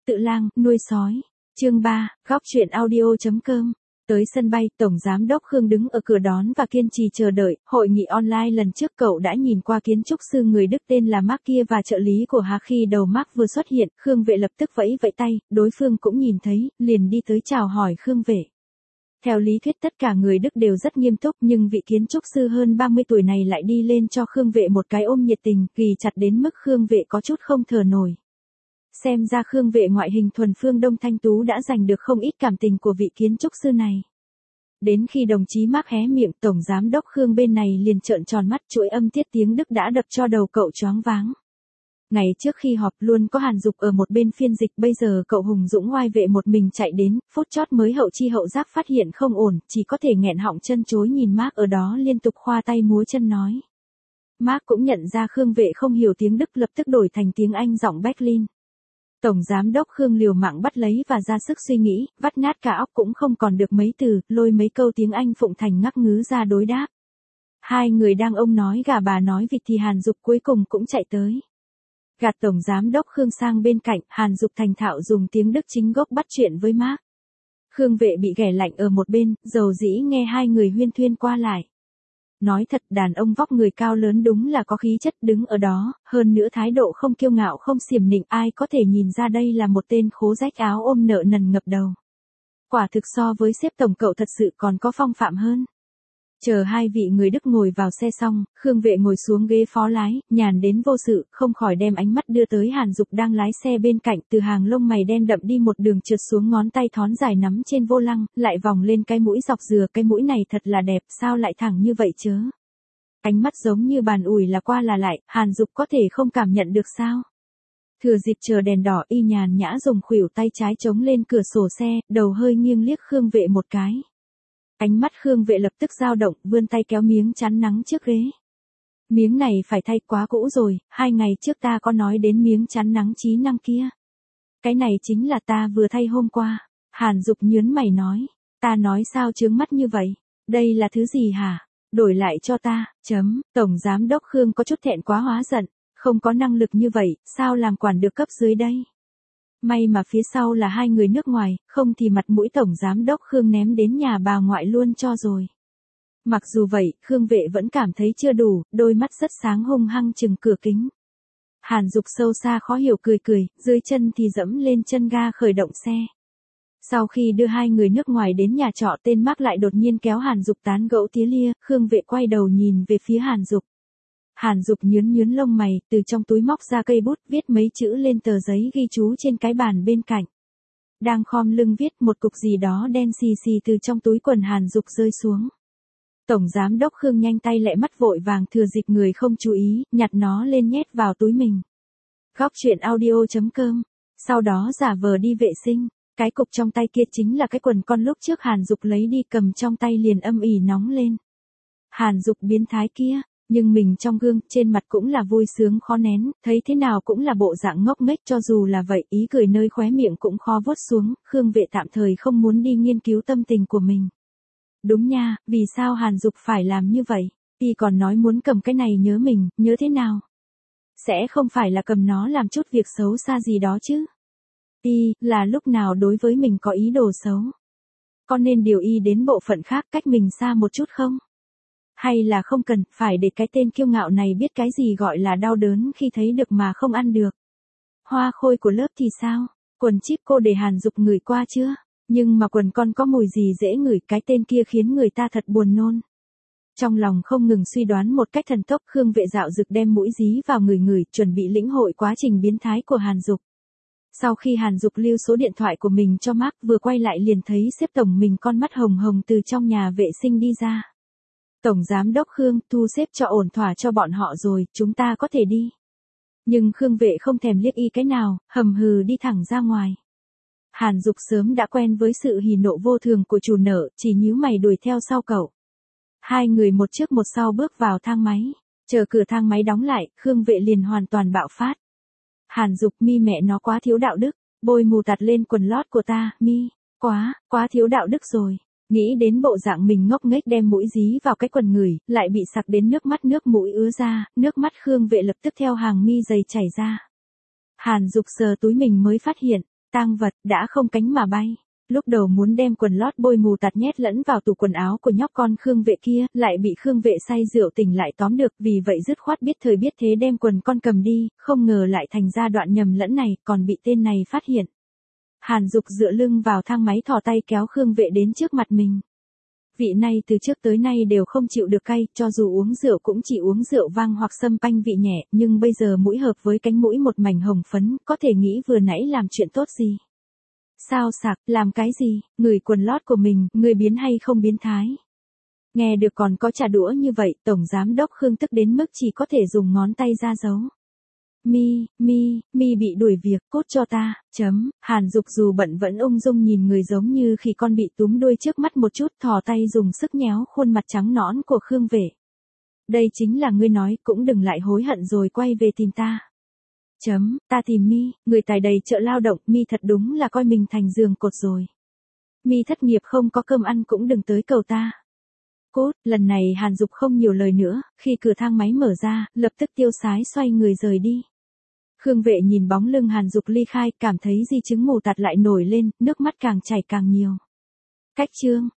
tự lang, nuôi sói. Chương 3, góc truyện audio.com. Tới sân bay, Tổng Giám đốc Khương đứng ở cửa đón và kiên trì chờ đợi. Hội nghị online lần trước cậu đã nhìn qua kiến trúc sư người Đức tên là Mark kia và trợ lý của Hà khi đầu Mark vừa xuất hiện. Khương Vệ lập tức vẫy vẫy tay, đối phương cũng nhìn thấy, liền đi tới chào hỏi Khương Vệ. Theo lý thuyết tất cả người Đức đều rất nghiêm túc nhưng vị kiến trúc sư hơn 30 tuổi này lại đi lên cho Khương Vệ một cái ôm nhiệt tình, ghì chặt đến mức Khương Vệ có chút không thở nổi. Xem ra Khương Vệ ngoại hình thuần phương Đông thanh tú đã giành được không ít cảm tình của vị kiến trúc sư này. Đến khi đồng chí Mark hé miệng, Tổng Giám đốc Khương bên này liền trợn tròn mắt, chuỗi âm tiết tiếng Đức đã đập cho đầu cậu choáng váng. Ngày trước khi họp luôn có Hàn Dục ở một bên phiên dịch, bây giờ cậu hùng dũng oai vệ một mình chạy đến, phút chót mới hậu chi hậu giác phát hiện không ổn, chỉ có thể nghẹn họng chân chối nhìn Mark ở đó liên tục khoa tay múa chân nói. Mark cũng nhận ra Khương Vệ không hiểu tiếng Đức, lập tức đổi thành tiếng Anh giọng Berlin. Tổng Giám đốc Khương liều mạng bắt lấy và ra sức suy nghĩ, vắt nát cả óc cũng không còn được mấy từ, lôi mấy câu tiếng Anh phụng thành ngắc ngứ ra đối đáp. Hai người đang ông nói gà bà nói vịt thì Hàn Dục cuối cùng cũng chạy tới. Gạt Tổng Giám đốc Khương sang bên cạnh, Hàn Dục thành thạo dùng tiếng Đức chính gốc bắt chuyện với Mark. Khương Vệ bị ghẻ lạnh ở một bên, dầu dĩ nghe hai người huyên thuyên qua lại. Nói thật, đàn ông vóc người cao lớn đúng là có khí chất đứng ở đó, hơn nữa thái độ không kiêu ngạo không xiểm nịnh, ai có thể nhìn ra đây là một tên khố rách áo ôm nợ nần ngập đầu. Quả thực so với sếp tổng cậu thật sự còn có phong phạm hơn. Chờ hai vị người Đức ngồi vào xe xong, Khương Vệ ngồi xuống ghế phó lái, nhàn đến vô sự, không khỏi đem ánh mắt đưa tới Hàn Dục đang lái xe bên cạnh, từ hàng lông mày đen đậm đi một đường trượt xuống ngón tay thón dài nắm trên vô lăng, lại vòng lên cái mũi dọc dừa, cái mũi này thật là đẹp, sao lại thẳng như vậy chớ. Ánh mắt giống như bàn ủi là qua là lại, Hàn Dục có thể không cảm nhận được sao. Thừa dịp chờ đèn đỏ, y nhàn nhã dùng khuỷu tay trái chống lên cửa sổ xe, đầu hơi nghiêng liếc Khương Vệ một cái. Ánh mắt Khương Vệ lập tức dao động, vươn tay kéo miếng chắn nắng trước ghế. Miếng này phải thay, quá cũ rồi, 2 ngày trước ta có nói đến miếng chắn nắng trí năng kia. Cái này chính là ta vừa thay hôm qua. Hàn Dục nhớn mày nói, ta nói sao chướng mắt như vậy, đây là thứ gì hả, đổi lại cho ta, Tổng Giám đốc Khương có chút thẹn quá hóa giận, không có năng lực như vậy, sao làm quản được cấp dưới đây. May mà phía sau là hai người nước ngoài, không thì mặt mũi Tổng Giám đốc Khương ném đến nhà bà ngoại luôn cho rồi. Mặc dù vậy, Khương Vệ vẫn cảm thấy chưa đủ, đôi mắt rất sáng hung hăng chừng cửa kính. Hàn Dục sâu xa khó hiểu cười cười, dưới chân thì dẫm lên chân ga khởi động xe. Sau khi đưa hai người nước ngoài đến nhà trọ, tên Mark lại đột nhiên kéo Hàn Dục tán gẫu tía lia, Khương Vệ quay đầu nhìn về phía Hàn Dục. Hàn Dục nhướng lông mày, từ trong túi móc ra cây bút, viết mấy chữ lên tờ giấy ghi chú trên cái bàn bên cạnh. Đang khom lưng viết, một cục gì đó đen xì xì từ trong túi quần Hàn Dục rơi xuống. Tổng Giám đốc Khương nhanh tay lẹ mắt vội vàng thừa dịp người không chú ý, nhặt nó lên nhét vào túi mình. Góc truyện audio.com. Sau đó giả vờ đi vệ sinh, cái cục trong tay kia chính là cái quần con lúc trước Hàn Dục lấy đi, cầm trong tay liền âm ỉ nóng lên. Hàn Dục biến thái kia. Nhưng mình trong gương, trên mặt cũng là vui sướng khó nén, thấy thế nào cũng là bộ dạng ngốc nghếch, cho dù là vậy, ý cười nơi khóe miệng cũng khó vuốt xuống, Khương Vệ tạm thời không muốn đi nghiên cứu tâm tình của mình. Đúng nha, vì sao Hàn Dục phải làm như vậy? Y còn nói muốn cầm cái này nhớ mình, nhớ thế nào? Sẽ không phải là cầm nó làm chút việc xấu xa gì đó chứ? Y, là lúc nào đối với mình có ý đồ xấu? Có nên điều Y đến bộ phận khác cách mình xa một chút không? Hay là không cần, phải để cái tên kiêu ngạo này biết cái gì gọi là đau đớn khi thấy được mà không ăn được. Hoa khôi của lớp thì sao? Quần chip cô để Hàn Dục ngửi qua chưa? Nhưng mà quần con có mùi gì dễ ngửi, cái tên kia khiến người ta thật buồn nôn. Trong lòng không ngừng suy đoán một cách thần tốc, Khương Vệ dạo dực đem mũi dí vào người, chuẩn bị lĩnh hội quá trình biến thái của Hàn Dục. Sau khi Hàn Dục lưu số điện thoại của mình cho Mark, vừa quay lại liền thấy sếp tổng mình con mắt hồng hồng từ trong nhà vệ sinh đi ra. Tổng Giám đốc Khương, thu xếp cho ổn thỏa cho bọn họ rồi, chúng ta có thể đi. Nhưng Khương Vệ không thèm liếc y cái nào, hầm hừ đi thẳng ra ngoài. Hàn Dục sớm đã quen với sự hỉ nộ vô thường của chủ nợ, chỉ nhíu mày đuổi theo sau cậu. Hai người một trước một sau bước vào thang máy, chờ cửa thang máy đóng lại, Khương Vệ liền hoàn toàn bạo phát. Hàn Dục, mi mẹ nó quá thiếu đạo đức, bôi mù tạt lên quần lót của ta, mi, quá thiếu đạo đức rồi. Nghĩ đến bộ dạng mình ngốc nghếch đem mũi dí vào cái quần người, lại bị sặc đến nước mũi ứa ra, nước mắt Khương Vệ lập tức theo hàng mi dày chảy ra. Hàn Dục sờ túi mình mới phát hiện, Tang vật đã không cánh mà bay. Lúc đầu muốn đem quần lót bôi mù tạt nhét lẫn vào tủ quần áo của nhóc con Khương Vệ kia, lại bị Khương Vệ say rượu tỉnh lại tóm được, vì vậy dứt khoát biết thời biết thế đem quần con cầm đi, không ngờ lại thành ra đoạn nhầm lẫn này, còn bị tên này phát hiện. Hàn Dục dựa lưng vào thang máy thò tay kéo Khương Vệ đến trước mặt mình. Vị này từ trước tới nay đều không chịu được cay, cho dù uống rượu cũng chỉ uống rượu vang hoặc sâm panh vị nhẹ, nhưng bây giờ mũi hợp với cánh mũi một mảnh hồng phấn, có thể nghĩ vừa nãy làm chuyện tốt gì. Sao sạc, làm cái gì, ngửi quần lót của mình, người biến hay không biến thái. Nghe được còn có trả đũa như vậy, Tổng Giám Đốc Khương tức đến mức chỉ có thể dùng ngón tay ra dấu. Mi bị đuổi việc, cút cho ta, Hàn Dục dù bận vẫn ung dung nhìn người giống như khi con bị túm đuôi trước mắt một chút, thò tay dùng sức nhéo khuôn mặt trắng nõn của Khương Vệ. Đây chính là ngươi nói, cũng đừng lại hối hận rồi quay về tìm ta. Ta tìm Mi, người tài đầy chợ lao động, Mi thật đúng là coi mình thành giường cột rồi. Mi thất nghiệp không có cơm ăn cũng đừng tới cầu ta. Cốt, lần này Hàn Dục không nhiều lời nữa, khi cửa thang máy mở ra, lập tức tiêu sái xoay người rời đi. Khương Vệ nhìn bóng lưng Hàn Dục ly khai, cảm thấy di chứng mù tạt lại nổi lên, nước mắt càng chảy càng nhiều. Cách chương